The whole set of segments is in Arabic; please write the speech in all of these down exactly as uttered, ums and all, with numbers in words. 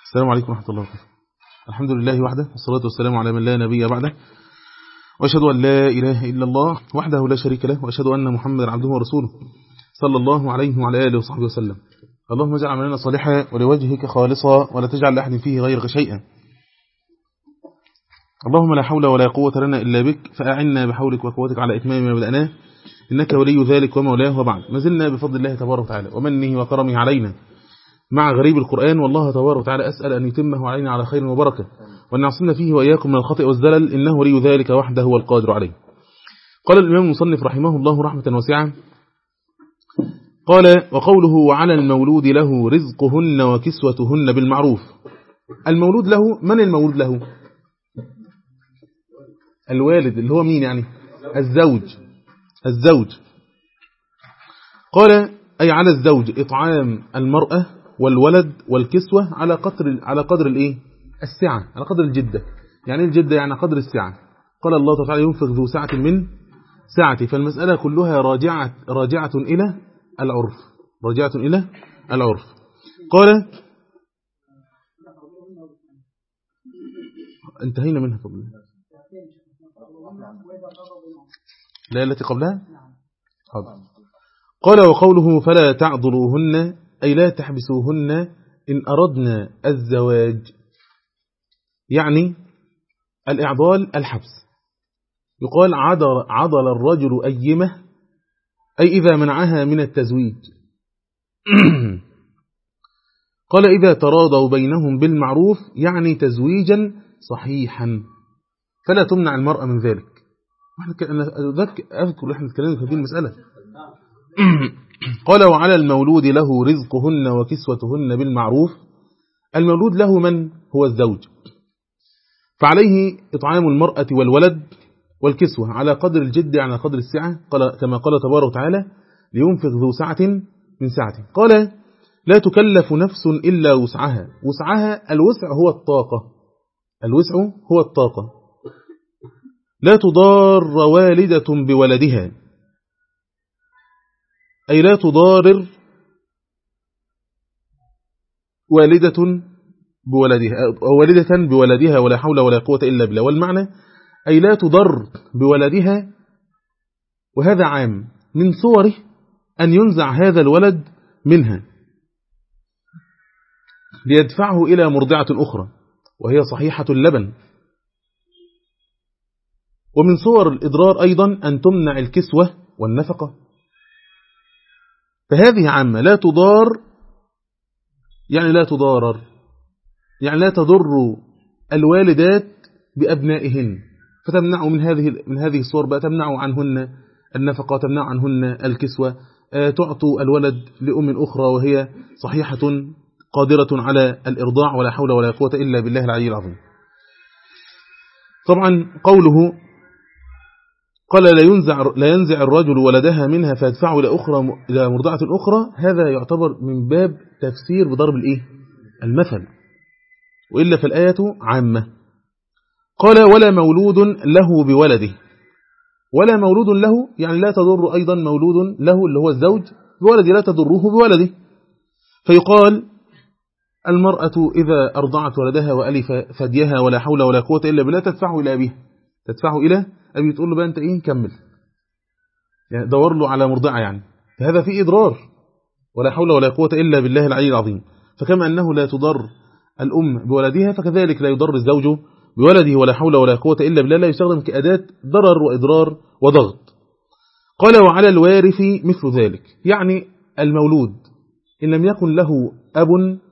السلام عليكم ورحمة الله وبركاته. الحمد لله وحده والصلاة والسلام على من لا نبي بعده، وأشهد أن لا إله إلا الله وحده لا شريك له، وأشهد أن محمدا عبده ورسوله صلى الله عليه وعلى آله وصحبه وسلم. اللهم اجعل عملنا صالحا ولوجهك خالصا ولا تجعل لأحد فيه غيرك شيئا. اللهم لا حول ولا قوة لنا إلا بك، فأعنا بحولك وقوتك على إتمام ما بدأناه، إنك ولي ذلك ومولاه. وبعد، ما زلنا بفضل الله تبارك وتعالى ومنه وكرمه علينا مع غريب القرآن، والله تبارك وتعالى أسأل أن يتمه علينا على خير وبركة، وأن يعصمنا فيه وإياكم من الخطأ والزلل، إنه ولي ذلك وحده هو القادر عليه. قال الإمام المصنف رحمه الله رحمة واسعة، قال: وقوله وعلى المولود له رزقهن وكسوتهن بالمعروف. المولود له، من المولود له؟ الوالد، اللي هو مين يعني؟ الزوج. الزوج قال: أي على الزوج إطعام المرأة والولد والكسوة على قدر على قدر الايه؟ السعة، على قدر الجدة. يعني الجدة يعني قدر السعة. قال الله تعالى: ينفق ذو سعة من سعته. فالمسألة كلها راجعة راجعة إلى العرف، راجعة إلى العرف. قال: انتهينا منها قبل لا التي قبلها. حاضر. قال: وقوله فلا تعضلوهن أي لا تحبسوهن إن أردنا الزواج. يعني الإعضال الحبس. يقال عضل, عضل الرجل أيمه، أي إذا منعها من التزويج. قال: إذا تراضوا بينهم بالمعروف، يعني تزويجا صحيحا، فلا تمنع المرأة من ذلك. أنا أذكر إحنا نتكلم في هذه المسألة. قال: وعلى المولود له رزقهن وكسوتهن بالمعروف. المولود له من هو الزوج، فعليه إطعام المرأة والولد والكسوة على قدر الجد، على قدر السعة. قال كما قال تبارك وتعالى: لينفق ذو سعة من سعته. قال: لا تكلف نفس إلا وسعها. وسعها الوسع هو الطاقة، الوسع هو الطاقة. لا تضار والدة بولدها، أي لا تضارر والدة بولدها أو والدة بولدها ولا حول ولا قوة إلا بالله. والمعنى أي لا تضر بولدها، وهذا عام من صوره أن ينزع هذا الولد منها ليدفعه إلى مرضعة أخرى وهي صحيحة اللبن. ومن صور الإضرار أيضا أن تمنع الكسوة والنفقة. فهذه عامة، لا تضار يعني لا تضارر، يعني لا تضر الوالدات بأبنائهن، فتمنع من هذه من هذه الصور بقى، تمنع عنهن النفقة، تمنع عنهن الكسوة، تعطوا الولد لأم أخرى وهي صحيحة قادرة على الإرضاع ولا حول ولا قوة إلا بالله العلي العظيم. طبعا قوله قال: لا ينزع لا ينزع الرجل ولدها منها فيدفعه إلى أخرى إلى مرضعة أخرى، هذا يعتبر من باب تفسير بضرب الإيه؟ المثل، وإلا فالآية عامة. قال: ولا مولود له بولده. ولا مولود له يعني لا تضر أيضا مولود له اللي هو الزوج بولده، لا تضره بولده. فيقال: المرأة إذا أرضعت ولدها وألف ثديها ولا حول ولا قوة إلا بالله تدفعه إلى أبيها، تدفعه إلى أبي، تقول له بقى أنت إيه كمل، يعني دور له على مرضعة. يعني هذا فيه إضرار ولا حول ولا قوة إلا بالله العلي العظيم. فكما أنه لا تضر الأم بولدها، فكذلك لا يضر الزوج بولده ولا حول ولا قوة إلا بالله، لا يستخدم كأداة ضرر وإضرار وضغط. قال: وعلى الوارث مثل ذلك. يعني المولود إن لم يكن له أب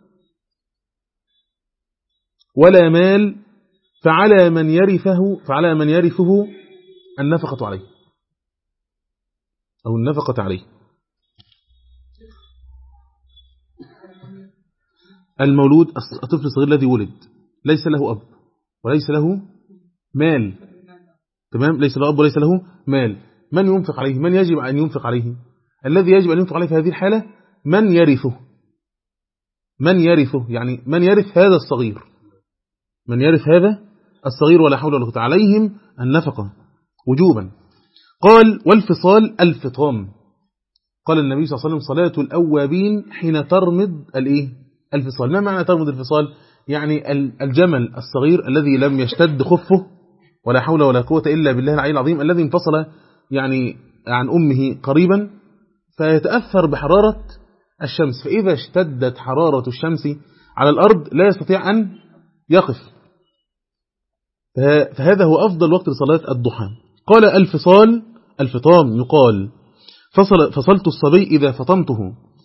ولا مال، فعلى من يرثه فعلى من يرثه النفقة عليه أو النفقة عليه. المولود الطفل الصغير الذي ولد ليس له أب وليس له مال، تمام، ليس له أب وليس له مال. من ينفق عليه؟ من يجب أن ينفق عليه؟ الذي يجب أن ينفق عليه في هذه الحالة من يرثه. من يرثه يعني من يرث هذا الصغير، من يرث هذا الصغير ولا حول ولا قوة، عليهم النفقة وجوبا. قال: والفصال الفطام. قال النبي صلى الله عليه وسلم: صلاة الأوابين حين ترمض الإيه؟ الفصال. ما معنى ترمض الفصال؟ يعني الجمل الصغير الذي لم يشتد خفه ولا حول ولا قوة إلا بالله العلي العظيم، الذي انفصل يعني عن أمه قريبا فيتأثر بحرارة الشمس، فإذا اشتدت حرارة الشمس على الأرض لا يستطيع أن يقف، فهذا هو أفضل وقت لصلاة الضحى. قال الفصال الفطام يقال فصل فصلت الصبي إذا فطمته.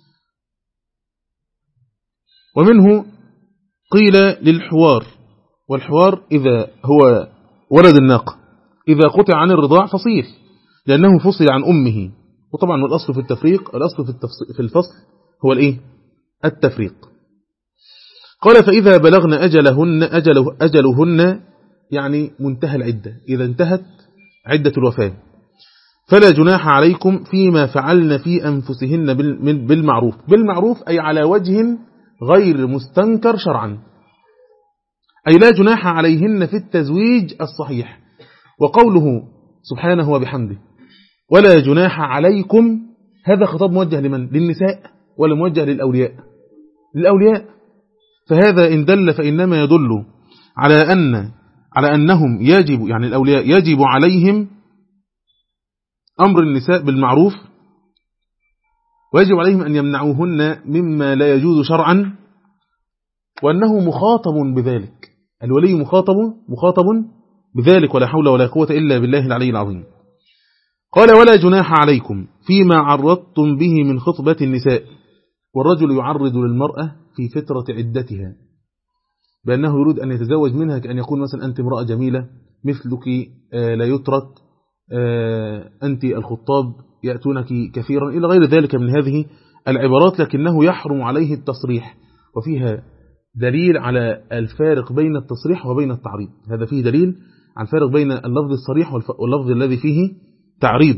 ومنه قيل للحوار، والحوار إذا هو ولد الناقة إذا قطع عن الرضاع فصيل لأنه فصل عن أمه. وطبعا الأصل في التفريق الأصل في, في الفصل هو الإيه؟ التفريق. قال فإذا بلغن أجلهن أجله أجلهن يعني منتهى العدة، إذا انتهت عدة الوفاة فلا جناح عليكم فيما فعلن في أنفسهن بالمعروف. بالمعروف أي على وجه غير مستنكر شرعا، أي لا جناح عليهن في التزويج الصحيح. وقوله سبحانه وبحمده ولا جناح عليكم، هذا خطاب موجه لمن؟ للنساء ولا موجه للأولياء؟ للأولياء. فهذا إن دل فإنما يدل على أن على أنهم يجب يعني الأولياء يجب عليهم أمر النساء بالمعروف، ويجب عليهم أن يمنعوهن مما لا يجوز شرعا، وأنه مخاطب بذلك، الولي مخاطب مخاطب بذلك ولا حول ولا قوة إلا بالله العلي العظيم. قال ولا جناح عليكم فيما عرضتم به من خطبة النساء. والرجل يعرض للمرأة في فترة عدتها بأنه يريد أن يتزوج منها، كأن يقول مثلا أنت امرأة جميلة مثلك لا يترك، أنت الخطاب يأتونك كثيرا إلى غير ذلك من هذه العبارات، لكنه يحرم عليه التصريح. وفيها دليل على الفارق بين التصريح وبين التعريض، هذا فيه دليل عن الفارق بين اللفظ الصريح واللفظ الذي فيه تعريض.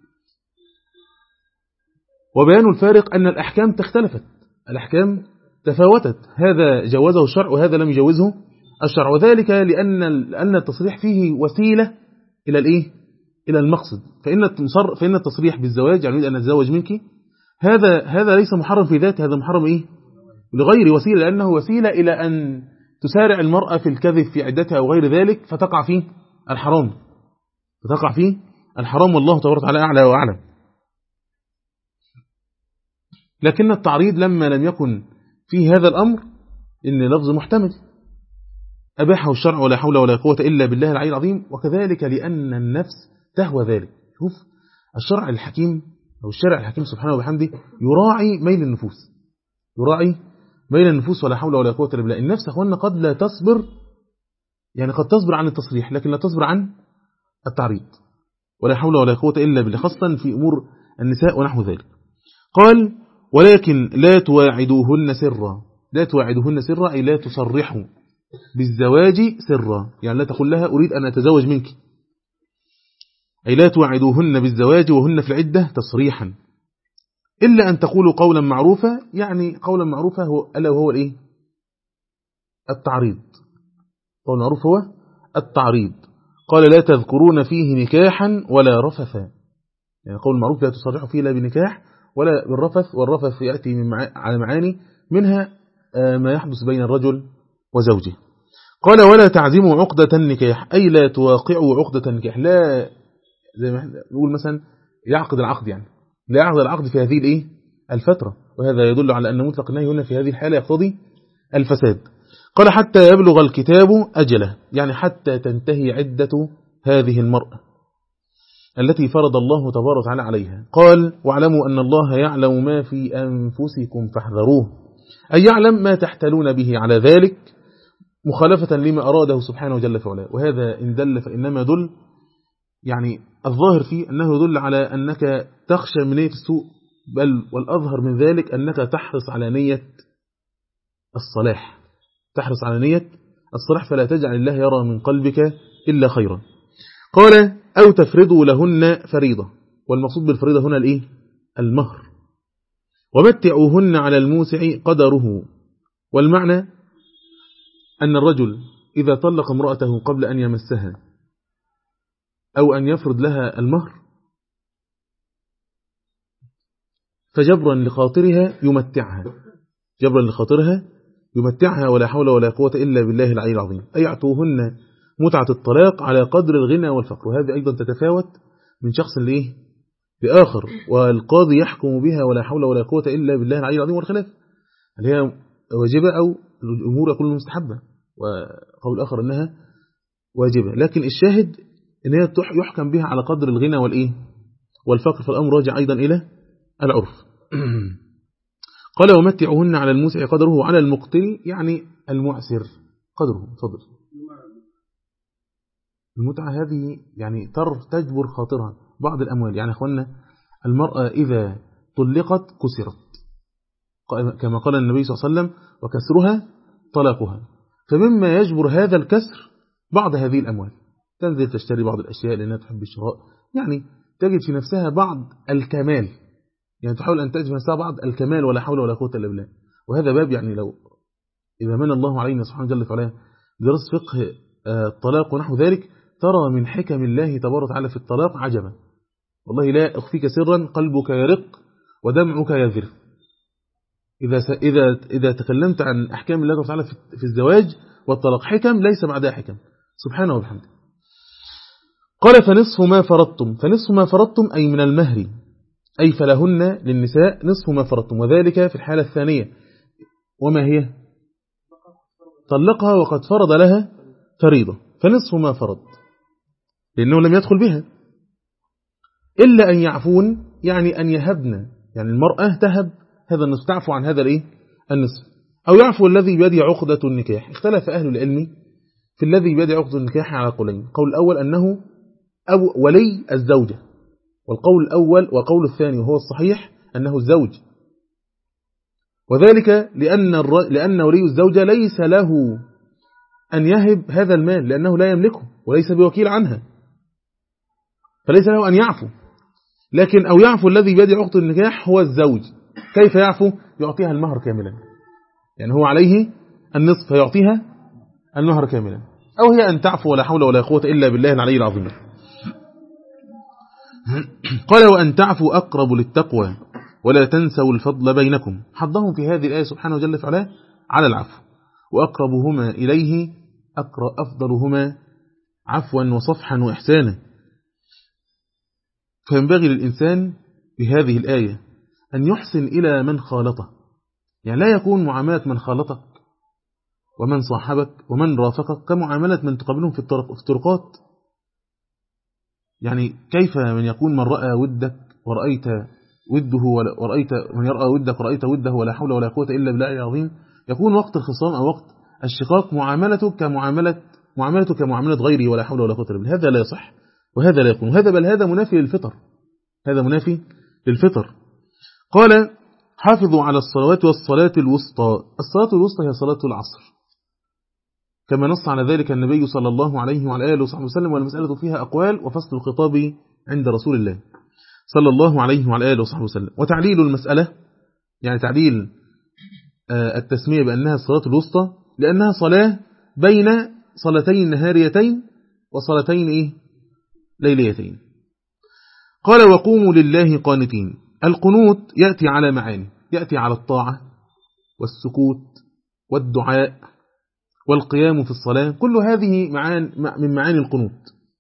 وبيان الفارق أن الأحكام تختلفت، الأحكام تفاوتت، هذا جوزه الشرع وهذا لم يجوزه الشرع، وذلك لأن لأن التصريح فيه وسيلة إلى الإيه؟ إلى المقصد. فإن فإن التصريح بالزواج يعني أن أتزوج منك هذا هذا ليس محرم في ذاته، هذا محرم إيه؟ لغير وسيلة، لأنه وسيلة إلى أن تسارع المرأة في الكذب في عدتها أو غير ذلك فتقع فيه الحرام، فتقع فيه الحرام، والله تبارك وتعالى أعلى وأعلم. لكن التعريض لما لم يكن فيه هذا الأمر إن لفظ محتمل أباحه الشرع ولا حول ولا قوة إلا بالله العلي العظيم، وكذلك لأن النفس تهوى ذلك. شوف الشرع الحكيم أو الشرع الحكيم سبحانه وبحمده يراعي ميل النفوس، يراعي ميل النفوس ولا حول ولا قوة إلا بالله. النفس أخواننا قد لا تصبر، يعني قد تصبر عن التصريح لكن لا تصبر عن التعريض ولا حول ولا قوة إلا بالله، خاصة في أمور النساء ونحو ذلك. قال ولكن لا تواعدوهن سرا، لا تواعدوهن سرا أي لا تصرحوا بالزواج سرا، يعني لا تقول لها أريد أن أتزوج منك، أي لا تواعدوهن بالزواج وهن في العدة تصريحا، إلا أن تقولوا قولا معروفا، يعني قولا معروفا هو ألا وهو الإيه؟ التعريض. قول معروف هو التعريض. قال لا تذكرون فيه نكاحا ولا رفثا، يعني قول معروف لا تصرحوا فيه لا بنكاح ولا بالرفث، والرفث يأتي من مع... على معاني منها ما يحدث بين الرجل وزوجه. قال ولا تعزموا عقدة النكاح أي لا تواقعوا عقدة النكاح، لا زي ما نقول مثلا يعقد العقد، يعني لا يعقد العقد في هذه الايه الفترة، وهذا يدل على أن مطلق النهي هنا في هذه الحالة يقتضي الفساد. قال حتى يبلغ الكتاب أجله، يعني حتى تنتهي عدة هذه المرأة التي فرض الله تبارك وتعالى عليها. قال واعلموا أن الله يعلم ما في أنفسكم فاحذروه، أي يعلم ما تحتلون به على ذلك مخالفة لما أراده سبحانه جل في علاه. وهذا إن دل فإنما يدل، يعني الظاهر فيه أنه يدل على أنك تخشى من نية السوء، بل والأظهر من ذلك أنك تحرص على نية الصلاح، تحرص على نية الصلاح، فلا تجعل الله يرى من قلبك إلا خيرا. قال أو تفرضوا لهن فريضة، والمقصود بالفريضة هنا الإيه؟ المهر. ومتعوهن على الموسع قدره، والمعنى أن الرجل إذا طلق امرأته قبل أن يمسها أو أن يفرض لها المهر فجبرا لخاطرها يمتعها، جبرا لخاطرها يمتعها ولا حول ولا قوة إلا بالله العلي العظيم، أي يعطوهن متعة الطلاق على قدر الغنى والفقر. وهذه أيضا تتفاوت من شخص لإيه لآخر، والقاضي يحكم بها ولا حول ولا قوة إلا بالله العلي العظيم والخلاف هل هي واجبة أو الأمور يكون مستحبة، وقول آخر أنها واجبة. لكن الشاهد أن هي يحكم بها على قدر الغنى والإيه والفقر، فالأمر راجع أيضا إلى العرف. قال ومتعهن على الموسع قدره وعلى المقتل يعني المعسر قدره. تفضل. المتعة هذه يعني تجبر خاطرها بعض الأموال. يعني أخوانا المرأة إذا طلقت كسرت كما قال النبي صلى الله عليه وسلم وكسرها طلاقها، فمما يجبر هذا الكسر بعض هذه الأموال، تنزل تشتري بعض الأشياء لأنها تحب الشراء، يعني تجد في نفسها بعض الكمال، يعني تحاول أن تجد في نفسها بعض الكمال ولا حول ولا قوة إلا بالله. وهذا باب يعني لو إذا من الله علينا سبحانه جل وعلا دراسة فقه الطلاق ونحو ذلك، ترى من حكم الله تبارك وتعالى في الطلاق عجبا. والله لا أخفيك سرا، قلبك يرق ودمعك يذرف إذا إذا إذا تكلمت عن أحكام الله تعالى في الزواج والطلاق، حكم ليس بعدها حكم سبحانه وبحمده. قال فنصف ما فرضتم، فنصف ما فرضتم أي من المهر، أي فلهن للنساء نصف ما فرضتم، وذلك في الحالة الثانية. وما هي؟ طلقها وقد فرض لها فريضة، فنصف ما فرض لأنه لم يدخل بها، إلا أن يعفون يعني أن يهبن، يعني المرأة تهب هذا النصف، تعفو عن هذا الإيه النصف، أو يعفو الذي بيده عقدة النكاح. اختلف أهل العلم في الذي بيده عقدة النكاح على قولين، قول الأول أنه أو ولي الزوجة، والقول الأول وقول الثاني وهو الصحيح أنه الزوج، وذلك لأن الر... لأن ولي الزوجة ليس له أن يهب هذا المال لأنه لا يملكه وليس بوكيل عنها، فليس له أن يعفو. لكن أو يعفو الذي بيده عقدة النكاح هو الزوج. كيف يعفو؟ يعطيها المهر كاملا، يعني هو عليه النصف فيعطيها المهر كاملا، أو هي أن تعفو ولا حول ولا قوة إلا بالله العلي العظيم. قال وأن تعفوا أقرب للتقوى ولا تنسوا الفضل بينكم، حضهم في هذه الآية سبحانه وجل فعلا على العفو، وأقربهما إليه أقرأ أفضلهما عفوا وصفحا وإحسانا. فينبغي للإنسان بهذه الآية أن يحسن إلى من خالطه، يعني لا يكون معاملة من خالطك ومن صاحبك ومن رافقك كمعاملة من تقابلهم في الطرقات. يعني كيف من يكون من رأى ودك ورأيت وده ورأيت من يرأى ودك ورأيت وده ولا حول ولا قوة إلا بالله العظيم، يكون وقت الخصام أو وقت الشقاق معاملته كمعاملة معاملته كمعاملة غيره ولا حول ولا قوة إلا بالله. هذا لا يصح وهذا لا يكون، وهذا بل هذا منافي للفطر، هذا منافي للفطر. قال حافظوا على الصلوات والصلاة الوسطى. الصلاة الوسطى هي صلاة العصر كما نص على ذلك النبي صلى الله عليه وعلى آله وصحبه وسلم، والمسألة فيها أقوال وفصل الخطاب عند رسول الله صلى الله عليه وعلى آله وصحبه وسلم. وتعليل المسألة يعني تعليل التسمية بأنها الصلاة الوسطى لأنها صلاة بين صلاتين نهاريتين وصلاتين إيه؟ ليليتين. قال وقوموا لله قانتين. القنوت يأتي على معاني، يأتي على الطاعة والسكوت والدعاء والقيام في الصلاة، كل هذه معان من معاني القنوت.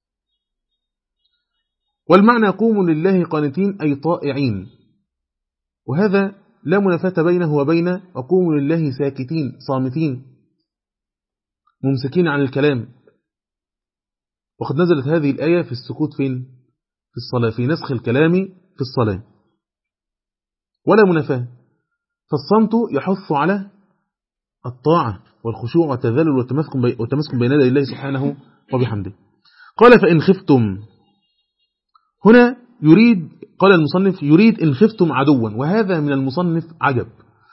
والمعنى قوموا لله قانتين أي طائعين، وهذا لا منافاة بينه وبين وقوموا لله ساكتين صامتين ممسكين عن الكلام. وقد نزلت هذه الآية في السكوت فين؟ في الصلاة، في نسخ الكلام في الصلاة، ولا منافاة. فالصمت يحث على الطاعة والخشوع والتذلل والتمسك بين يدي الله سبحانه وبحمده. قال فإن خفتم، هنا يريد قال المصنف يريد إن خفتم عدوا، وهذا من المصنف عجب،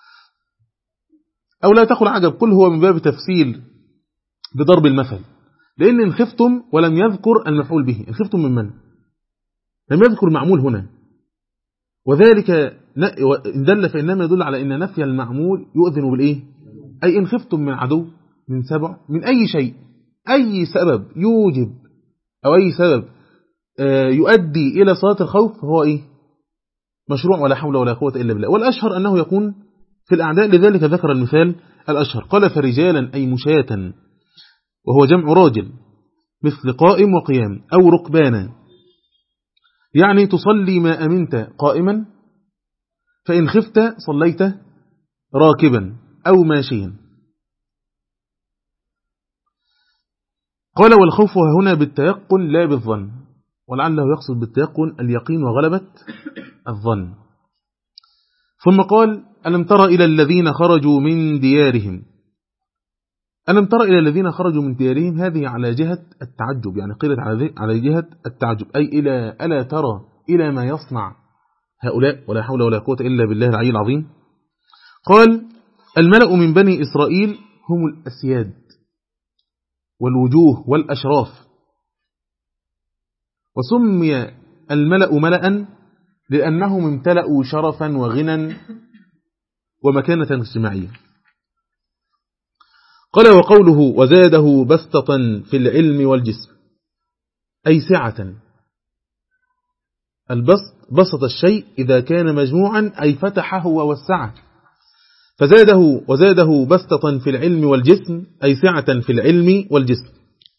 أو لا تقل عجب، كل هو من باب تفسير بضرب المثل، لأن إن خفتم ولم يذكر المفعول به. إن خفتم من من؟ لم يذكر المعمول هنا، وذلك إن دل فإنما يدل على أن نفي المعمول يؤذن بالإيه؟ أي إن خفتم من عدو، من سبع، من أي شيء، أي سبب يوجب أو أي سبب يؤدي إلى صلاة الخوف فهو إيه؟ مشروع ولا حول ولا قوة إلا بالله. والأشهر أنه يكون في الأعداء، لذلك ذكر المثال الأشهر. قال فرجالا أي مشاة، وهو جمع راجل، مثل قائم وقيام، أو ركبانا، يعني تصلي ما أمنت قائما، فإن خفت صليت راكبا أو ماشيا. قال والخوف هنا بالتيقن لا بالظن، ولعله يقصد بالتيقن اليقين وغلبة الظن. ثم قال ألم تر إلى الذين خرجوا من ديارهم. ألم تر إلى الذين خرجوا من ديارهم، هذه على جهة التعجب، يعني قيلت على جهة التعجب، أي إلى ألا ترى إلى ما يصنع هؤلاء، ولا حول ولا قوة إلا بالله العلي العظيم. قال الملأ من بني إسرائيل هم الأسياد والوجوه والأشراف، وسمي الملأ ملأ لأنهم امتلأوا شرفا وغنى ومكانة اجتماعية. قال وقوله وزاده بسطة في العلم والجسم، أي سعة. البسط بسط الشيء إذا كان مجموعا، أي فتحه ووسعه، فزاده وزاده بسطة في العلم والجسم، أي سعة في العلم والجسم.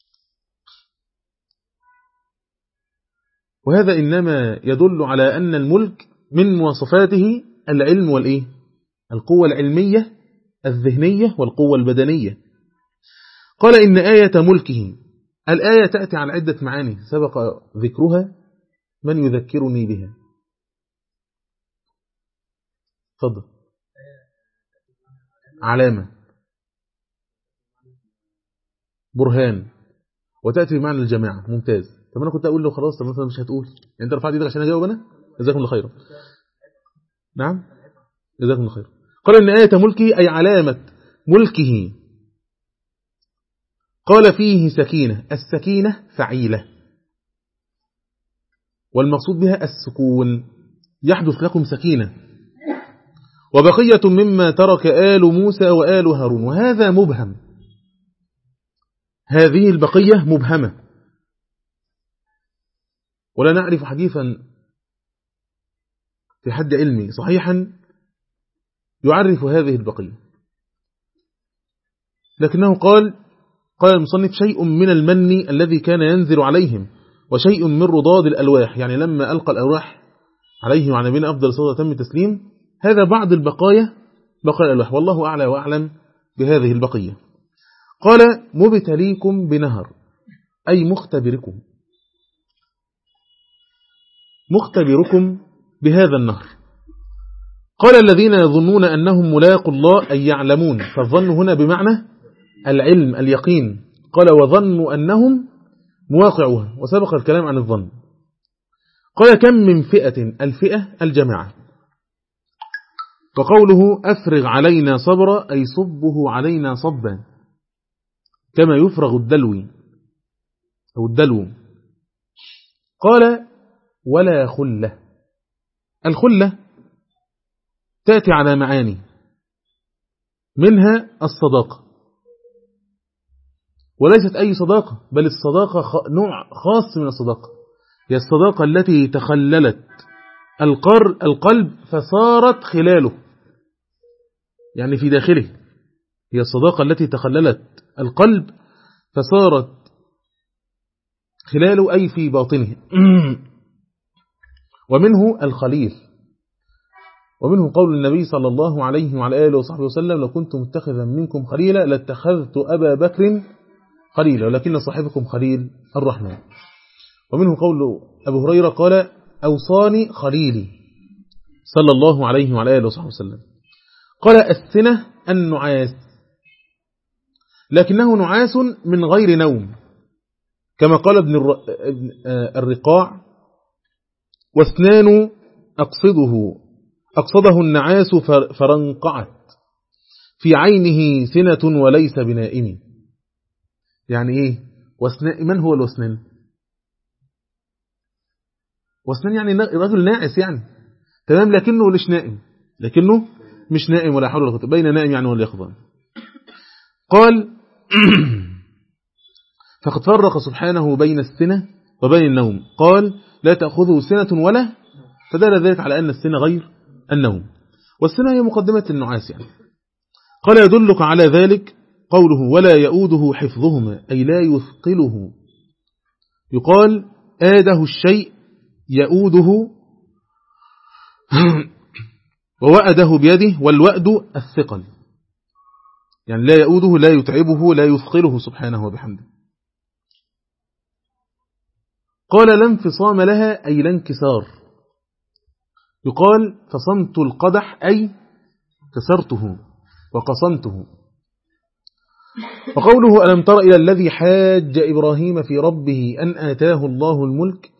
وهذا إنما يدل على أن الملك من مواصفاته العلم والإيه؟ القوة العلمية الذهنية والقوة البدنية. قال إن آية ملكه، الآية تأتي على عدة معاني سبق ذكرها، من يذكرني بها؟ تفضل. علامة، برهان، وتأتي بمعنى الجماعة. ممتاز. طب أنا كنت أقول له خلاص، طب مثلا مش هتقول، يعني أنت رفعت إيدك عشان أجاوب أنا؟ جزاكم الله خيرا. نعم، جزاكم الله خيرا. قال إن آية ملكه أي علامة ملكه. قال فيه سكينة، السكينة فعيلة، والمقصود بها السكون، يحدث لكم سكينة. وبقية مما ترك آل موسى وآل هارون، وهذا مبهم، هذه البقية مبهمة، ولا نعرف حديثا في حد علمي صحيحا يعرف هذه البقية، لكنه قال قال المصنف شيء من المن الذي كان ينزل عليهم، وشيء من رضاد الألواح، يعني لما ألقى الألواح عليه وعلى نبينا أفضل الصلاة وتم التسليم، هذا بعض البقايا، بقايا الألواح، والله أعلى وأعلم بهذه البقية. قال مبتليكم بنهر، أي مختبركم، مختبركم بهذا النهر. قال الذين يظنون أنهم ملاقوا الله، أي يعلمون، فالظن هنا بمعنى العلم اليقين. قال وظنوا أنهم مواقعها، وسبق الكلام عن الظن. قال كم من فئة، الفئة الجماعة. وقوله أفرغ علينا صبرا، أي صبه علينا صبا، كما يفرغ الدلو أو الدلو. قال ولا خلة، الخلة تأتي على معاني، منها الصداقة، وليست أي صداقة، بل الصداقة نوع خاص من الصداقة، هي الصداقة التي تخللت القلب فصارت خلاله، يعني في داخله، هي الصداقة التي تخللت القلب فصارت خلاله، أي في باطنه. ومنه الخليل، ومنه قول النبي صلى الله عليه وعلى آله وصحبه وسلم لو كنت متخذا منكم خليلا لاتخذت أبا بكر خليلا، ولكن صاحبكم خليل الرحمن. ومنه قول أبو هريرة قال أوصاني خليلي صلى الله عليه وعلى آله وصحبه وسلم. قال السنة النعاس، لكنه نعاس من غير نوم، كما قال ابن الرقاع واثنان أقصده أقصده النعاس فرنقعت في عينه سنة وليس بنائم. يعني إيه وسنان؟ من هو الوسنان؟ وسنان يعني رجل ناعس يعني، تمام، لكنه ليش نائم، لكنه مش نائم، ولا حول ولا قوة، بين نائم يعني ولا يقظان. قال فقد فرق سبحانه بين السنة وبين النوم، قال لا تأخذه سنة ولا، فدل ذلك على أن السنة غير النوم، والسنة هي مقدمة النعاس يعني. قال يدلك على ذلك قوله ولا يؤوده حفظهما أي لا يثقله. يقال آده الشيء يؤوده ووأده بيده، والوأد الثقل، يعني لا يؤوده لا يتعبه لا يثقله سبحانه وبحمده. قال لا انفصام لها أي لا انكسار. يقال فصمت القدح أي كسرته وقصمته. وقوله ألم تر إلى الذي حاج إبراهيم في ربه أن آتاه الله الملك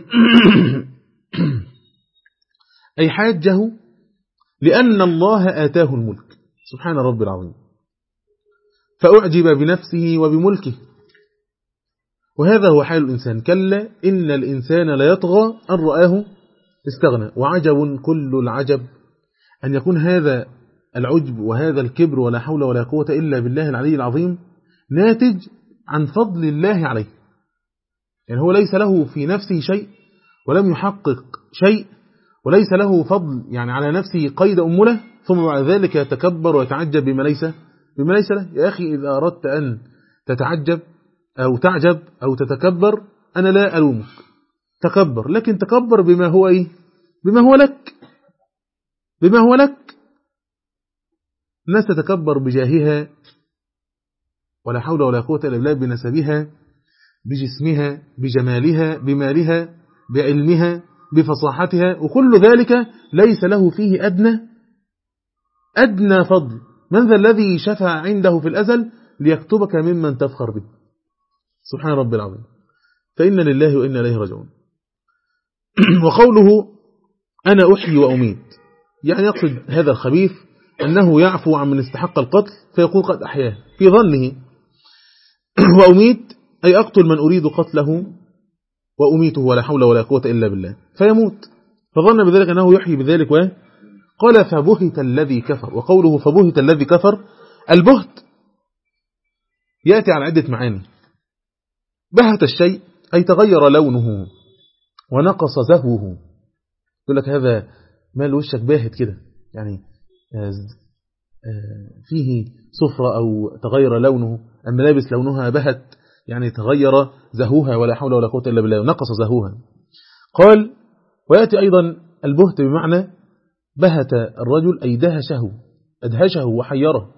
أي حاجه لأن الله آتاه الملك سبحان رب العظيم، فأعجب بنفسه وبملكه. وهذا هو حال الإنسان، كلا إن الإنسان ليطغى أن رآه استغنى. وعجب كل العجب أن يكون هذا العجب وهذا الكبر ولا حول ولا قوة إلا بالله العلي العظيم ناتج عن فضل الله عليه. يعني هو ليس له في نفسه شيء ولم يحقق شيء وليس له فضل يعني على نفسه قيد أمله، ثم بعد ذلك يتكبر ويتعجب بما ليس بما ليس له. يا أخي إذا أردت أن تتعجب أو تعجب أو تتكبر أنا لا ألومك، تكبر، لكن تكبر بما هو إيه؟ بما هو لك، بما هو لك. الناس تتكبر بجاهها ولا حول ولا قوة إلا بالله، بنسبها، بجسمها، بجمالها، بمالها، بعلمها، بفصاحتها، وكل ذلك ليس له فيه أدنى أدنى فضل. من ذا الذي شفع عنده في الأزل ليكتبك ممن تفخر به؟ سبحان رب العظيم. فإن لله وإنا إليه راجعون. وقوله أنا أحيي وأميت يعني يقصد هذا الخبيث أنه يعفو عن من استحق القتل فيقول قد أحياه في ظنه، وأميت أي أقتل من أريد قتله وأميته ولا حول ولا قوة إلا بالله فيموت، فظن بذلك أنه يحيي بذلك. قال فبهت الذي كفر. وقوله فبهت الذي كفر، البهت يأتي على عدة معاني. بهت الشيء أي تغير لونه ونقص زهوه، يقول لك هذا مال وشك باهت كده، يعني فيه صفرة أو تغير لونه، الملابس لونها بهت يعني تغير زهوها ولا حول ولا قوة إلا بالله ونقص زهوها. قال ويأتي أيضا البهت بمعنى بهت الرجل أي دهشه أدهشه وحيره.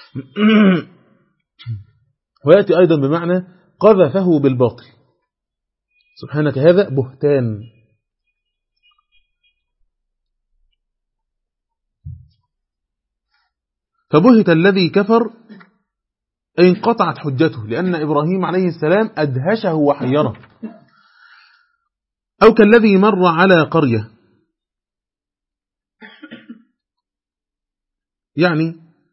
ويأتي أيضا بمعنى قذفه بالباطل، سبحانك هذا بهتان. فبهت الذي كفر أي انقطعت حجته لأن إبراهيم عليه السلام أدهشه وحيره. أو كالذي مر على قرية، يعني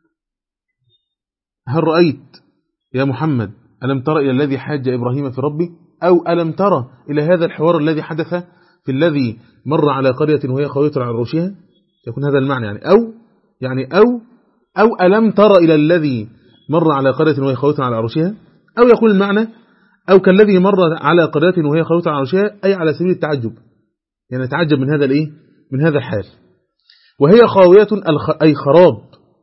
هل رأيت يا محمد ألم تر إلى الذي حاج إبراهيم في ربه، أو ألم تر إلى هذا الحوار الذي حدث في الذي مر على قرية وهي خاوية على عروشها، يكون هذا المعنى يعني أو يعني أو أو ألم تر إلى الذي مر على قرية وهي خاوية على عروشها، أو يكون المعنى أو كالذي مر على قرية وهي خاوية على عروشها، أي على سبيل التعجب، يعني تعجب من هذا الإيه من هذا الحال. وهي خاوية أي خراب،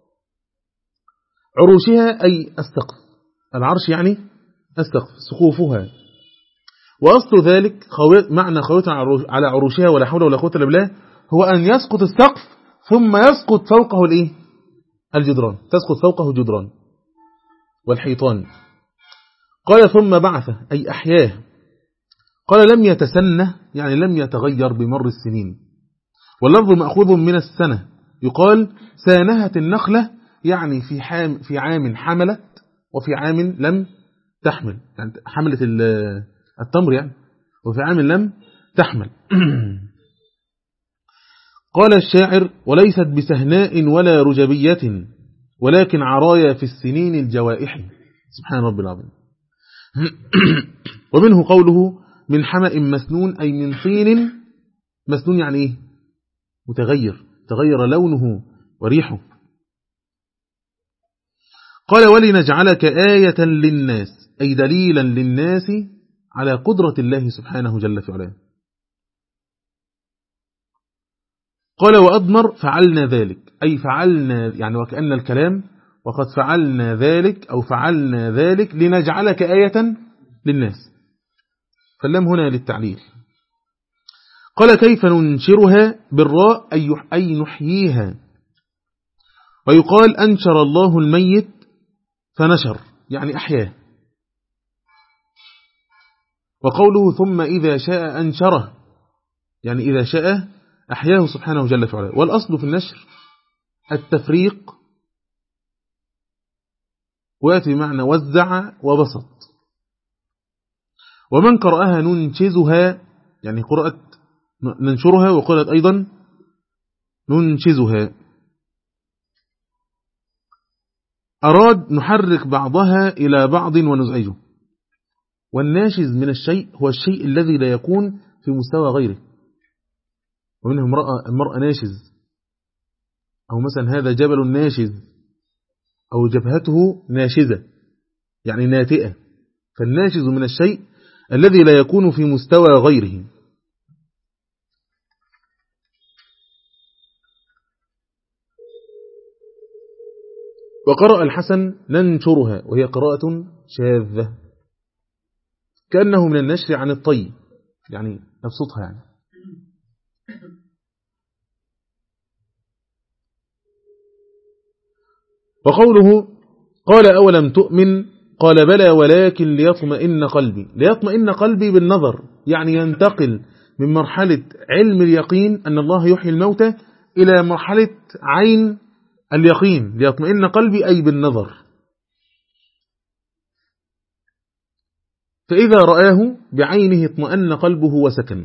عروشها أي السقف، العرش يعني السقف سقوفها. وأصل ذلك خاوية معنى خاوية على عروشها ولا حول ولا قوة إلا بالله هو أن يسقط السقف ثم يسقط فوقه الإيه الجدران، تسقط فوقه جدران والحيطان. قال ثم بعث أي أحياه. قال لم يتسنه يعني لم يتغير بمر السنين، واللفظ مأخوذ من السنة. يقال سانهت النخلة يعني في حام في عام حملت وفي عام لم تحمل، يعني حملت التمر يعني، وفي عام لم تحمل. قال الشاعر وليست بسهناء ولا رجبية ولكن عرايا في السنين الجوائح. سبحان رب العظيم. ومنه قوله من حمأ مسنون أي من طين مسنون، يعني إيه متغير، تغير لونه وريحه. قال ولنجعلك آية للناس أي دليلا للناس على قدرة الله سبحانه جل في علاه. قال وأضمر فعلنا ذلك أي فعلنا، يعني وكأن الكلام وقد فعلنا ذلك أو فعلنا ذلك لنجعلك آية للناس. فاللام هنا للتعليل. قال كيف ننشرها بالراء أي نحييها، ويقال أنشر الله الميت فنشر يعني أحياه. وقوله ثم إذا شاء أنشره يعني إذا شاء أحياه سبحانه جل في علاه. والأصل في النشر التفريق، ويأتي بمعنى وزع وبسط. ومن قرأها ننشزها يعني قرأت ننشرها، وقرأت أيضا ننشزها، أراد نحرك بعضها إلى بعض ونزعجه. والناشز من الشيء هو الشيء الذي لا يكون في مستوى غيره، ومنه امرأة, المرأة ناشز، أو مثلا هذا جبل ناشز، أو جبهته ناشزة يعني ناتئة. فالناشز من الشيء الذي لا يكون في مستوى غيره. وقرأ الحسن ننشرها، وهي قراءة شاذة، كأنه من النشر عن الطي يعني نبسطها يعني. وقوله قال أولم تؤمن قال بلى ولكن ليطمئن قلبي. ليطمئن قلبي بالنظر يعني ينتقل من مرحلة علم اليقين أن الله يحيي الموتى إلى مرحلة عين اليقين. ليطمئن قلبي أي بالنظر. فإذا رآه بعينه اطمأن قلبه وسكن،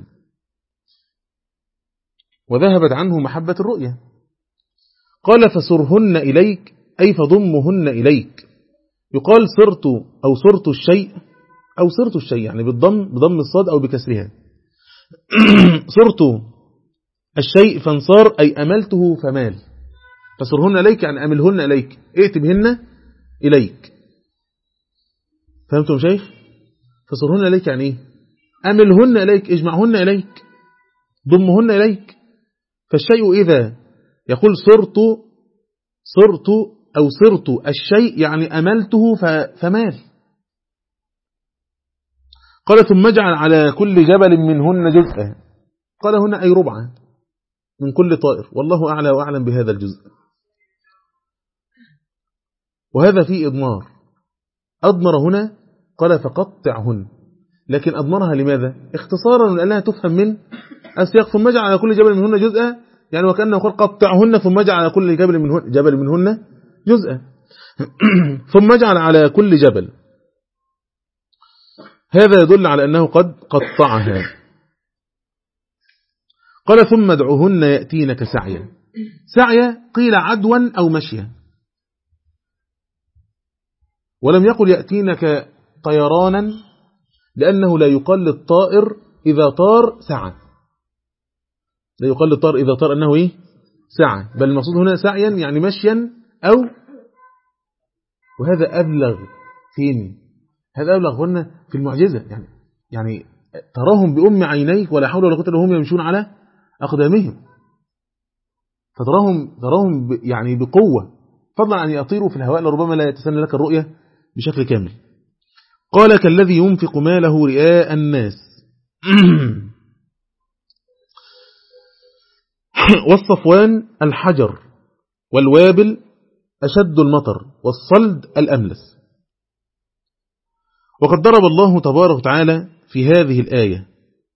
وذهبت عنه محبة الرؤية. قال فسرهن إليك أي فضمهن إليك. يقال صرت أو صرت الشيء أو صرت الشيء يعني بالضم بضم الصاد أو بكسرها. صرت الشيء فانصار أي أملته فمال. فسرهن إليك يعني أملهن إليك، ائتبهن إليك. فهمتم شيخ؟ فسرهن إليك يعني إيه؟ أملهن إليك، اجمعهن إليك، ضمهن إليك. فالشيء إذا يقول صرت صرت أو صرت الشيء يعني أملته فمال. قال ثم اجعل على كل جبل منهن جزءا. قال هنا أي ربعا من كل طائر، والله أعلى وأعلم بهذا الجزء. وهذا فيه إضمار. أضمر هنا قال فقطعهن، لكن أضمرها لماذا؟ اختصارا لأنها تفهم من السياق. ثم اجعل على كل جبل منهن جزءا يعني وكأنه قال قطعهن ثم اجعل على كل جبل منهن, جبل منهن جزءا. ثم اجعل على كل جبل، هذا يدل على أنه قد قطعها. قال ثم ادعوهن يأتينك سعيا. سعيا قيل عدوا أو مشيا، ولم يقل يأتينك طيرانا، لأنه لا يقال للطائر إذا طار سعى، لا يقال للطائر إذا طار أنه إيه؟ سعى، بل المقصود هنا سعيا يعني مشيا أو. وهذا أبلغ فين؟ هذا أبلغ هنا في المعجزة يعني يعني تراهم بأم عينيك ولا حول ولا قوة إلا هم يمشون على أقدامهم. فتراهم تراهم يعني بقوة، فضلا عن يطيروا في الهواء لربما لا يتسنى لك الرؤية بشكل كامل. قال كالذي ينفق ماله رئاء الناس. والصفوان الحجر، والوابل أشد المطر، والصلد الأملس. وقد ضرب الله تبارك وتعالى في هذه الآية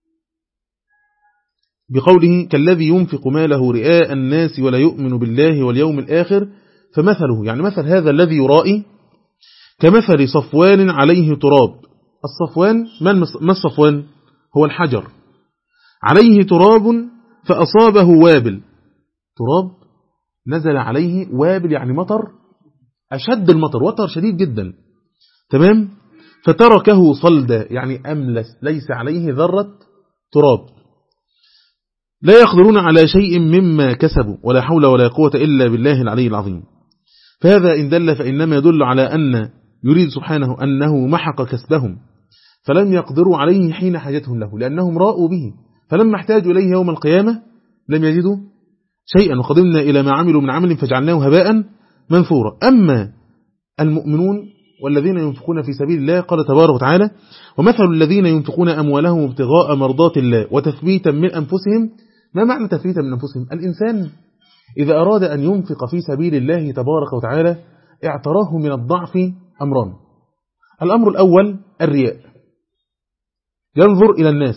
بقوله كالذي ينفق ماله رئاء الناس ولا يؤمن بالله واليوم الآخر فمثله، يعني مثل هذا الذي يرائي كمثل صفوان عليه تراب. الصفوان ما الصفوان؟ هو الحجر عليه تراب فأصابه وابل. تراب نزل عليه وابل يعني مطر أشد المطر، وطر شديد جدا، تمام. فتركه صلدا يعني أملس ليس عليه ذرة تراب. لا يقدرون على شيء مما كسبوا ولا حول ولا قوة إلا بالله العلي العظيم. فهذا إن دل فإنما يدل على أن يريد سبحانه أنه محق كسبهم فلم يقدروا عليه حين حاجتهم له، لأنهم راءوا به، فلما احتاجوا إليه يوم القيامة لم يجدوا شيئا. وقدمنا إلى ما عملوا من عمل فجعلناه هباء منثورة. أما المؤمنون والذين ينفقون في سبيل الله قال تبارك وتعالى ومثل الذين ينفقون أموالهم ابتغاء مرضات الله وتثبيتا من أنفسهم. ما معنى تثبيتا من أنفسهم؟ الإنسان إذا أراد أن ينفق في سبيل الله تبارك وتعالى اعتراه من الضعف أمران. الأمر الأول الرياء، ينظر إلى الناس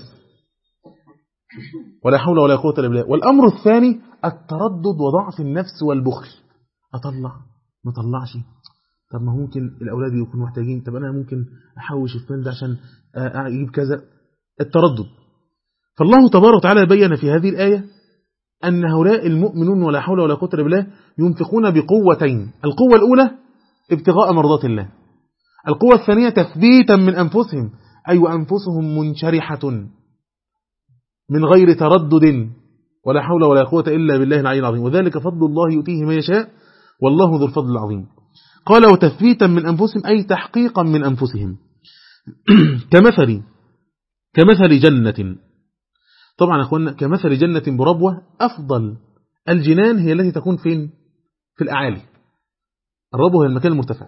ولا حول ولا قوة إلا بالله. والأمر الثاني التردد وضعف النفس والبخل، أطلع ما طلعش، طب ما ممكن الأولاد يكونوا محتاجين، طب أنا ممكن أحوش الفلوس ده عشان أجيب كذا، التردد. فالله تبارك وتعالى بين في هذه الآية أن هؤلاء المؤمنون ولا حول ولا قوة إلا بالله ينفقون بقوتين. القوة الأولى ابتغاء مرضات الله، القوة الثانية تثبيتا من أنفسهم، أي أنفسهم منشرحة من غير تردد ولا حول ولا قوة إلا بالله العلي العظيم، وذلك فضل الله يؤتيه ما يشاء والله ذو الفضل العظيم. قال وتثبيتا من أنفسهم أي تحقيقا من أنفسهم كمثل كمثل جنة. طبعا يا أخوانا كمثل جنة بربوة، أفضل الجنان هي التي تكون فين؟ في الأعالي. الربوة هي المكان المرتفع.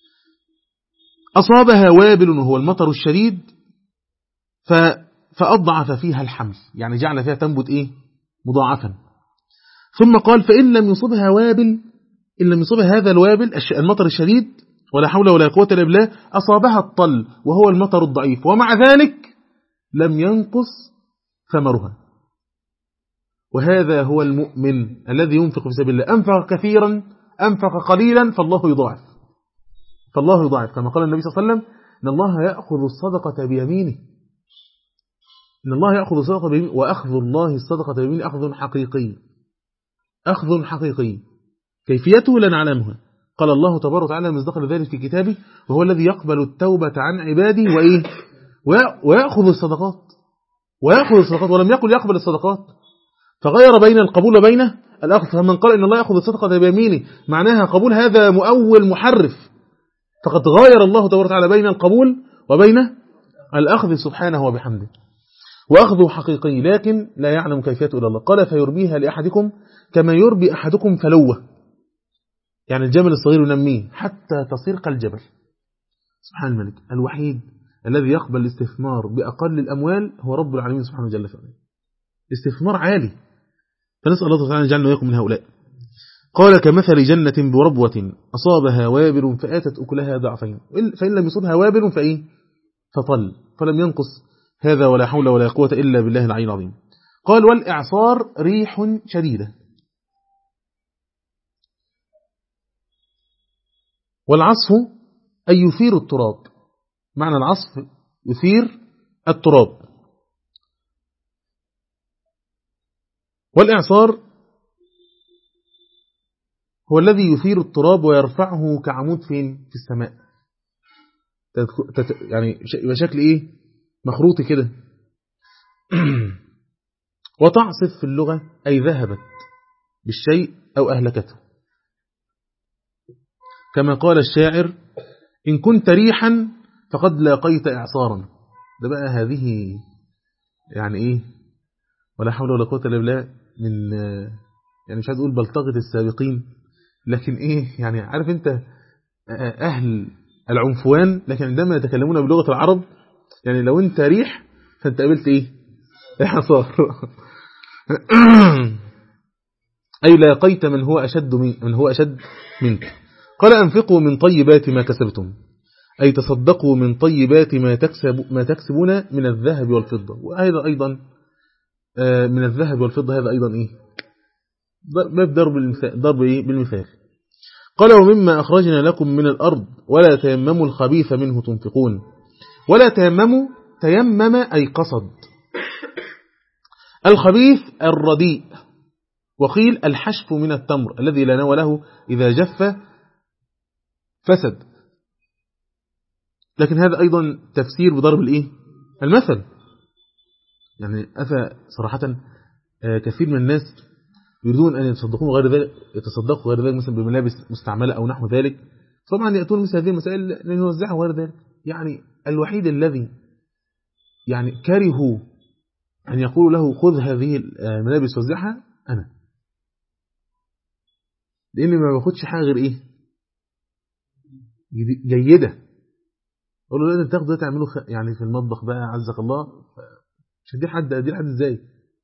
أصابها وابل وهو المطر الشديد ف... فأضعف فيها الحمل، يعني جعل فيها تنبت إيه؟ مضاعفا. ثم قال فإن لم يصبها وابل، إن لم يصبها هذا الوابل المطر الشديد ولا حول ولا قوة إلا بالله أصابها الطل وهو المطر الضعيف، ومع ذلك لم ينقص ثمرها. وهذا هو المؤمن الذي ينفق في سبيل الله، أنفق كثيرا أنفق قليلا فالله يضاعف، فالله يضاعف كما قال النبي صلى الله عليه وسلم إن الله يأخذ الصدقة بيمينه، إن الله يأخذ الصدقة بيمينه، وأخذ الله الصدقة بيمينه أخذ حقيقي، أخذ حقيقي كيفيته لا نعلمها. قال الله تبارك وتعالى مصداقا ذلك في كتابه وهو الذي يقبل التوبة عن عباده وإيه ويأخذ الصدقات، ويأخذ الصدقات، ولم يقل يقبل الصدقات، فغير بين القبول وبين الأخذ. فمن قال إن الله يأخذ الصدقة بيمينه معناها قبول، هذا مؤول محرف، فقد غير الله تبارك وتعالى بين القبول وبين الأخذ سبحانه وبحمده، وأخذه حقيقي لكن لا يعلم كيفيته إلا الله. قال فيربيها لأحدكم كما يربي أحدكم فلوة، يعني الجمل الصغير ينميه حتى تصير كالجبل. سبحان الملك الوحيد الذي يقبل الاستثمار بأقل الأموال هو رب العالمين سبحانه وجل وعلا، استثمار عالي، فنسأل الله تعالى أن يجعلنا وإياكم من هؤلاء. قال كمثل جنة بربوة أصابها وابل فآتت أكلها ضعفين، فإن لم يصبها وابل فإيه فطل فلم ينقص هذا ولا حول ولا قوة إلا بالله العلي العظيم. قال والإعصار ريح شديدة، والعصف أي يثير التراب، معنى العصف يثير التراب. والإعصار هو الذي يثير التراب ويرفعه كعمود فين في السماء، يعني بشكل إيه مخروطي كده. وتعصف في اللغة أي ذهبت بالشيء أو أهلكته، كما قال الشاعر إن كنت ريحا فقد لاقيت إعصارا. ده بقى هذه يعني إيه ولا حول ولا قوة إلا بالله، من يعني مش عايز أقول بلطغة السابقين، لكن إيه يعني عارف أنت أهل العنفوان، لكن عندما يتكلمون بلغة العرب يعني لو أنت ريح فأنت قابلت إيه إعصار. أي لاقيت من هو أشد من, من هو أشد منك. قال أنفقوا من طيبات ما كسبتم، أي تصدقوا من طيبات ما تكسب ما تكسبون من الذهب والفضة. وهذا أيضا من الذهب والفضة هذا أيضا إيه ضرب المثال، ضرب إيه بالمثال. قال ومما أخرجنا لكم من الأرض ولا تيمموا الخبيث منه تنفقون. ولا تيمموا، تيمم أي قصد، الخبيث الرديء، وقيل الحشف من التمر الذي لا نوى له إذا جف فسد، لكن هذا أيضا تفسير بضرب الإيه المثل. يعني أتى صراحة كثير من الناس يريدون أن يتصدقون غير ذلك، يتصدقوا غير ذلك مثلا بملابس مستعملة أو نحو ذلك، طبعا يأتون مثل هذه المسائل لنوزعها غير ذلك. يعني الوحيد الذي يعني كرهوا أن يقولوا له خذ هذه الملابس وزعها أنا، لأني ما باخدش حاجة غير إيه جيدة، أقول له لا أنت تاخده ده تعمله يعني في المطبخ بقى عزك الله، مش هدي حد أدي حد إزاي؟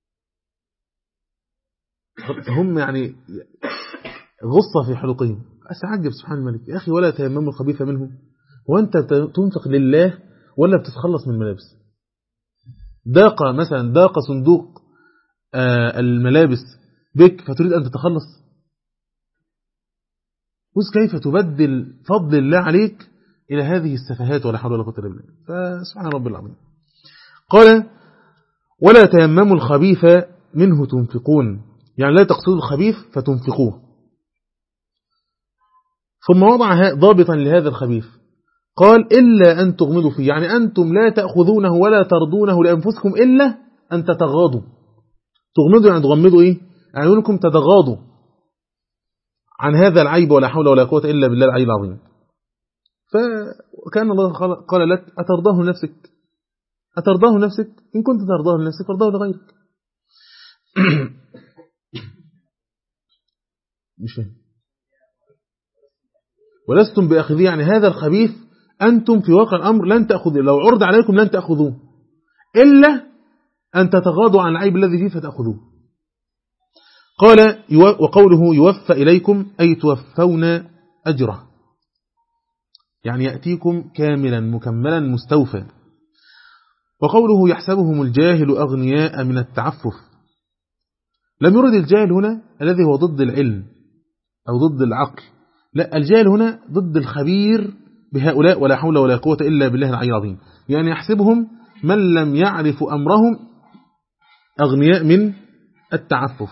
هم يعني غصة في حلقهم. أستعجب سبحان الملك يا أخي، ولا تيمموا الخبيث منه، وأنت تنفق لله ولا بتتخلص من الملابس؟ ضاق مثلا ضاق صندوق آه الملابس بك فتريد أن تتخلص؟ بص كيف تبدل فضل الله عليك إلى هذه السفهات، ولا حول ولا قوة إلا بالله. فسبحان رب العظيم. قال ولا تيمموا الخبيث منه تنفقون، يعني لا تقصدوا الخبيث فتنفقوه. ثم وضع ضابطا لهذا الخبيث قال إلا أن تغمضوا فيه، يعني أنتم لا تأخذونه ولا ترضونه لأنفسكم إلا أن تتغاضوا. تغمضوا يعني تغمضوا إيه؟ يعني أنكم تتغاضوا عن هذا العيب، ولا حول ولا قوة إلا بالله العلي العظيم. فكان الله قال لك أترضاه لنفسك؟ أترضاه لنفسك؟ إن كنت ترضاه لنفسك فارضاه لغيرك. مش فاهم. ولستم بأخذيه، يعني هذا الخبيث أنتم في واقع الأمر لن تأخذوه، لو عرض عليكم لن تأخذوه إلا أن تتغاضوا عن العيب الذي فيه فتأخذوه. قال وقوله يوفى إليكم أي توفون أجره، يعني يأتيكم كاملا مكملا مستوفى. وقوله يحسبهم الجاهل أغنياء من التعفف، لم يرد الجاهل هنا الذي هو ضد العلم أو ضد العقل، لا، الجاهل هنا ضد الخبير بهؤلاء، ولا حول ولا قوة إلا بالله العلي العظيم. يعني يحسبهم من لم يعرف أمرهم أغنياء من التعفف.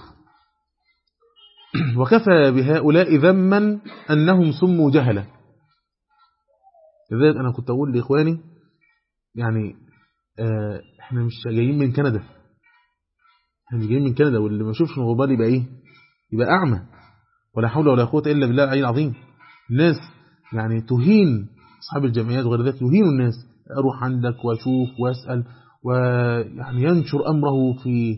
وكفى بهؤلاء ذما أنهم سموا جهلة. لذلك أنا كنت أقول لإخواني يعني آه احنا مش جايين من كندا، احنا مش جايين من كندا، واللي ما يشوفش الغبار يبقى ايه؟ يبقى أعمى، ولا حول ولا قوة إلا بالله العلي العظيم. الناس يعني تهين أصحاب الجمعيات وغير ذلك، يهينوا الناس، أروح عندك وأشوف وأسأل، ويعني ينشر أمره في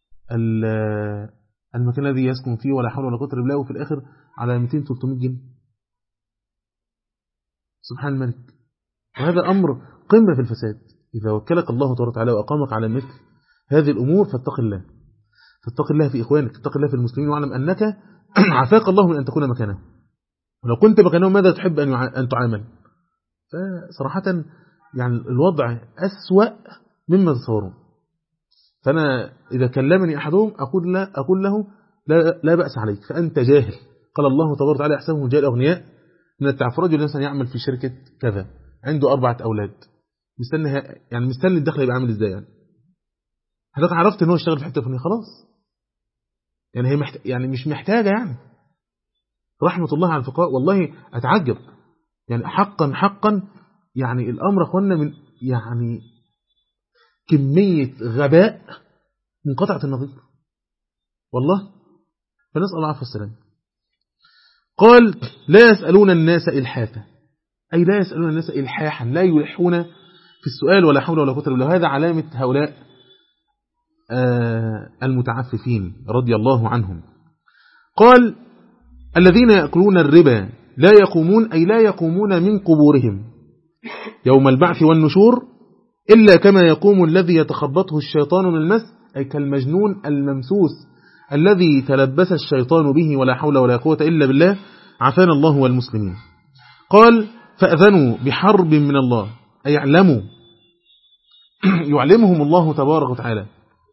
المكان الذي يسكن فيه، ولا حول ولا قوة إلا بالله، وفي الآخر على مئتين ثلاثمائة جنيه. سبحان الملك. وهذا أمر قمة في الفساد. إذا وكلك الله تبارك وتعالى وأقامك على مثل هذه الأمور فاتق الله، فاتق الله في إخوانك، فاتق الله في المسلمين، واعلم أنك عافاك الله من أن تكون مكانه، ولو كنت مكانه ماذا تحب أن تعامل؟ فصراحة يعني الوضع أسوأ مما تصورون. فأنا إذا كلمني أحدهم أقول, لا أقول له لا, لا بأس عليك، فأنت جاهل. قال الله تبارك وتعالى يحسبهم جاهل أغنياء من التعفف. رجل مثلا يعمل في شركة كذا، عنده أربعة أولاد، مستني يعني مستني الدخل يبقى عامل إزاي؟ يعني حضرتك عرفت إن هو يشتغل في حتة فنية خلاص، يعني هي محت... يعني مش محتاجة يعني رحمة الله على الفقراء. والله أتعجب يعني حقا حقا يعني الأمر أخوانا من يعني كمية غباء منقطعة النظير والله. فنسأل الله عفو السلام. قال لا يسألون الناس إلحافا، أي لا يسألون الناس إلحاحا، لا يلحون في السؤال، ولا حول ولا قوة إلا بالله. هذا علامة هؤلاء آه المتعففين رضي الله عنهم. قال الذين يأكلون الربا لا يقومون، أي لا يقومون من قبورهم يوم البعث والنشور إلا كما يقوم الذي يتخبطه الشيطان من المس، أي كالمجنون الممسوس الذي تلبس الشيطان به، ولا حول ولا قوة إلا بالله، عافانا الله والمسلمين. قال فأذنوا بحرب من الله، أي يعلموا يعلمهم الله تبارك وتعالى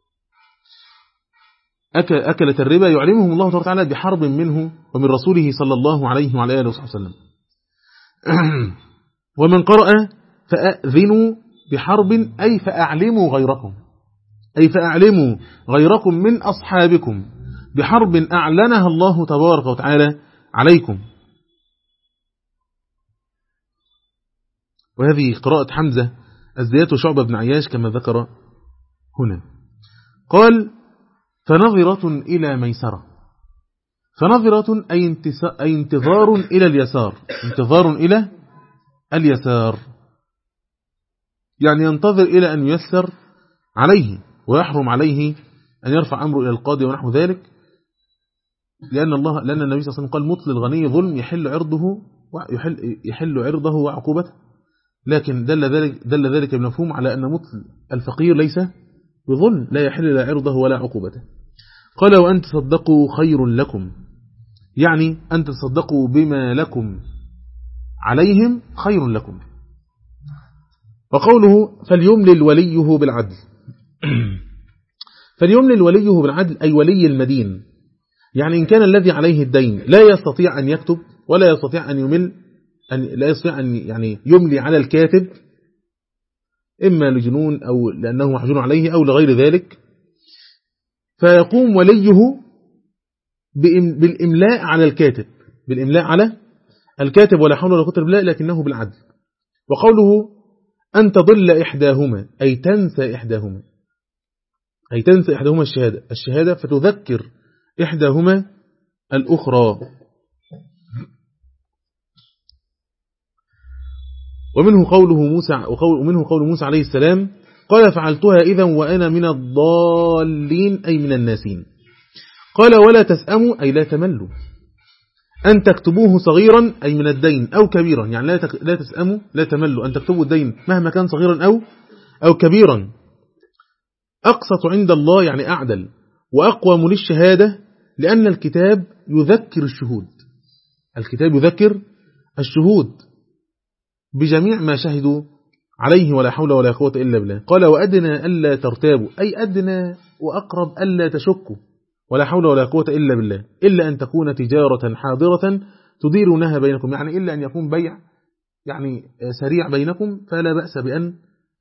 أكلة الربا، يعلمهم الله تبارك وتعالى بحرب منه ومن رسوله صلى الله عليه وعلى آله وسلم. ومن قرأ فأذنوا بحرب أي فأعلموا غيركم، أي فأعلموا غيركم من أصحابكم بحرب أعلنها الله تبارك وتعالى عليكم. وهذه قراءة حمزة الزيات وشعبة بن عياش كما ذكر هنا. قال فنظرة إلى ميسرة، فنظرة أي انتظار إلى اليسار، انتظار إلى اليسار، يعني ينتظر إلى أن ييسر عليه ويحرم عليه أن يرفع أمره إلى القاضي ونحو ذلك، لأن الله لأن النبي صلى الله عليه وسلم قال مطل الغني ظلم يحل عرضه يحل, يحل عرضه وعقوبته، لكن دل ذلك, دل ذلك بمفهوم على أن مثل الفقير ليس بظلم، لا يحل لا عرضه ولا عقوبته. قال وأن تصدقوا خير لكم، يعني أن تصدقوا بما لكم عليهم خير لكم. وقوله فليملل وليه بالعدل، فليملل وليه بالعدل أي ولي المدين، يعني إن كان الذي عليه الدين لا يستطيع أن يكتب ولا يستطيع أن يمل، أن لا يستطيع أن يعني يملي على الكاتب، إما لجنون أو لأنه محزون عليه أو لغير ذلك، فيقوم وليه بالإملاء على الكاتب، بالإملاء على الكاتب ولا حول ولا قوة إلا بالله، لكنه بالعدل. وقوله أن تضل إحداهما أي تنسى إحداهما، أي تنسى إحداهما الشهادة الشهادة فتذكر إحداهما الأخرى. ومنه قوله موسى ومنه قول موسى عليه السلام قال فعلتها إذا وأنا من الضالين أي من الناسين. قال ولا تسأموا أي لا تملوا، أن تكتبوه صغيرا أي من الدين أو كبيرا، يعني لا لا تسأموا لا تملوا أن تكتبوا الدين مهما كان صغيرا أو أو كبيرا. أقسط عند الله يعني أعدل، وأقوم للشهادة لأن الكتاب يذكر الشهود، الكتاب يذكر الشهود بجميع ما شهدوا عليه ولا حول ولا قوة إلا بالله. قال وأدنى ألا ترتابوا أي أدنى وأقرب ألا تشكوا ولا حول ولا قوة إلا بالله، إلا أن تكون تجارة حاضرة تديرونها بينكم، يعني إلا أن يكون بيع يعني سريع بينكم، فلا بأس بأن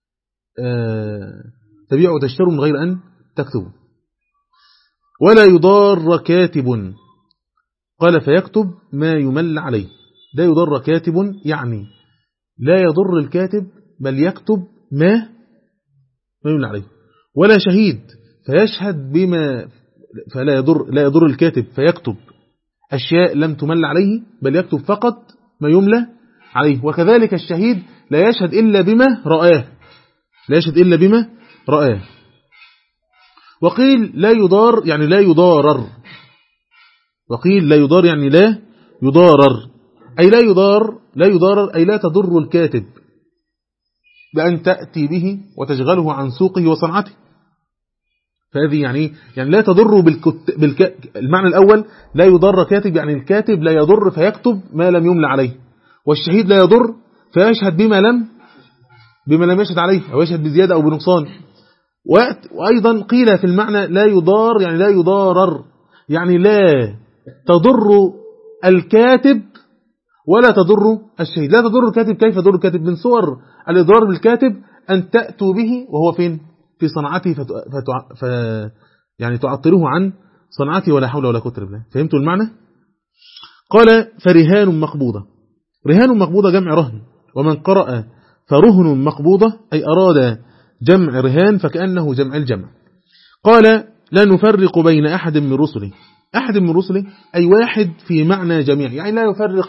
تبيعوا وتشتروا من غير أن تكتبوا. ولا يضار كاتب، قال فيكتب ما يمل عليه، لا يضر كاتب يعني لا يضر الكاتب بل يكتب ما ما يمل عليه. ولا شهيد فيشهد بما فلا يضر لا يضر الكاتب فيكتب أشياء لم تمل عليه بل يكتب فقط ما يملى عليه. وكذلك الشهيد لا يشهد إلا بما رآه، لا يشهد إلا بما رآه. وقيل لا يضار يعني لا يضارر، وقيل لا يضار يعني لا يضارر أي لا يضار لا يضارر أي لا تضر الكاتب بأن تأتي به وتشغله عن سوقه وصنعته. فهذه يعني يعني لا تضر بالكت... بالك... المعنى الأول لا يضر كاتب يعني الكاتب لا يضر فيكتب ما لم يملى عليه، والشهيد لا يضر فيشهد بما لم بما لم يشهد عليه أو يشهد بزيادة أو بنقصان. وأيضا قيل في المعنى لا يضار يعني لا يضارر، يعني لا تضر الكاتب ولا تضر الشهيد. لا تضر الكاتب، كيف تضر الكاتب؟ من صور الإضرار بالكاتب أن تأتوا به وهو فين؟ في صنعته فتع... فتع... ف... يعني تعطله عن صنعته ولا حول ولا قوة إلا بالله. فهمتوا المعنى؟ قال فرهان مقبوضة، رهان مقبوضة جمع رهن، ومن قرأ فرهن مقبوضة أي أراد جمع رهان فكأنه جمع الجمع. قال لا نفرق بين أحد من رسله، أحد من رسله أي واحد في معنى جميع، يعني لا يفرق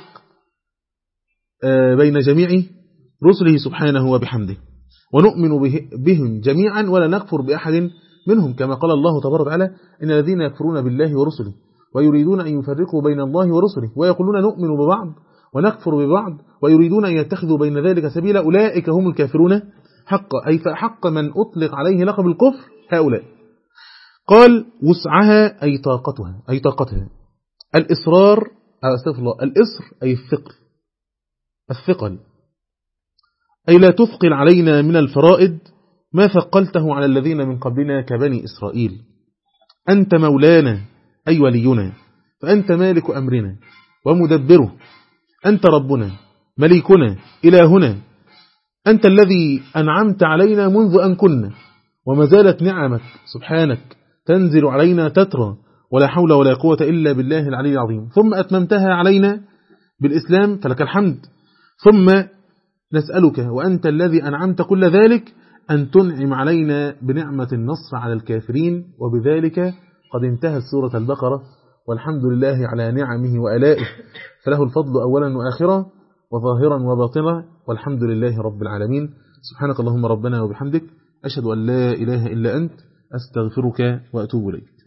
بين جميع رسله سبحانه وبحمده، ونؤمن بهم جميعا ولا نكفر بأحد منهم، كما قال الله تبارك وتعالى إن الذين يكفرون بالله ورسله ويريدون أن يفرقوا بين الله ورسله ويقولون نؤمن ببعض ونكفر ببعض ويريدون أن يتخذوا بين ذلك سبيلا أولئك هم الكافرون حقا، أي فحق من أطلق عليه لقب الكفر هؤلاء. قال وسعها أي طاقتها أي طاقتها. الإصرار أستغفر الله الإصر أي الثقل الثقل أي لا تثقل علينا من الفرائض ما ثقلته على الذين من قبلنا كبني إسرائيل. أنت مولانا أي ولينا، فأنت مالك أمرنا ومدبره، أنت ربنا مليكنا إلهنا، أنت الذي أنعمت علينا منذ أن كنا، وما زالت نعمك سبحانك تنزل علينا تترى ولا حول ولا قوة إلا بالله العلي العظيم، ثم أتممتها علينا بالإسلام فلك الحمد، ثم نسألك وأنت الذي أنعمت كل ذلك أن تنعم علينا بنعمة النصر على الكافرين. وبذلك قد انتهت سورة البقرة، والحمد لله على نعمه وآلائه، فله الفضل أولا وآخرا وظاهرا وباطنا، والحمد لله رب العالمين. سبحانك اللهم ربنا وبحمدك، أشهد أن لا إله إلا أنت، أستغفرك وأتوب إليك.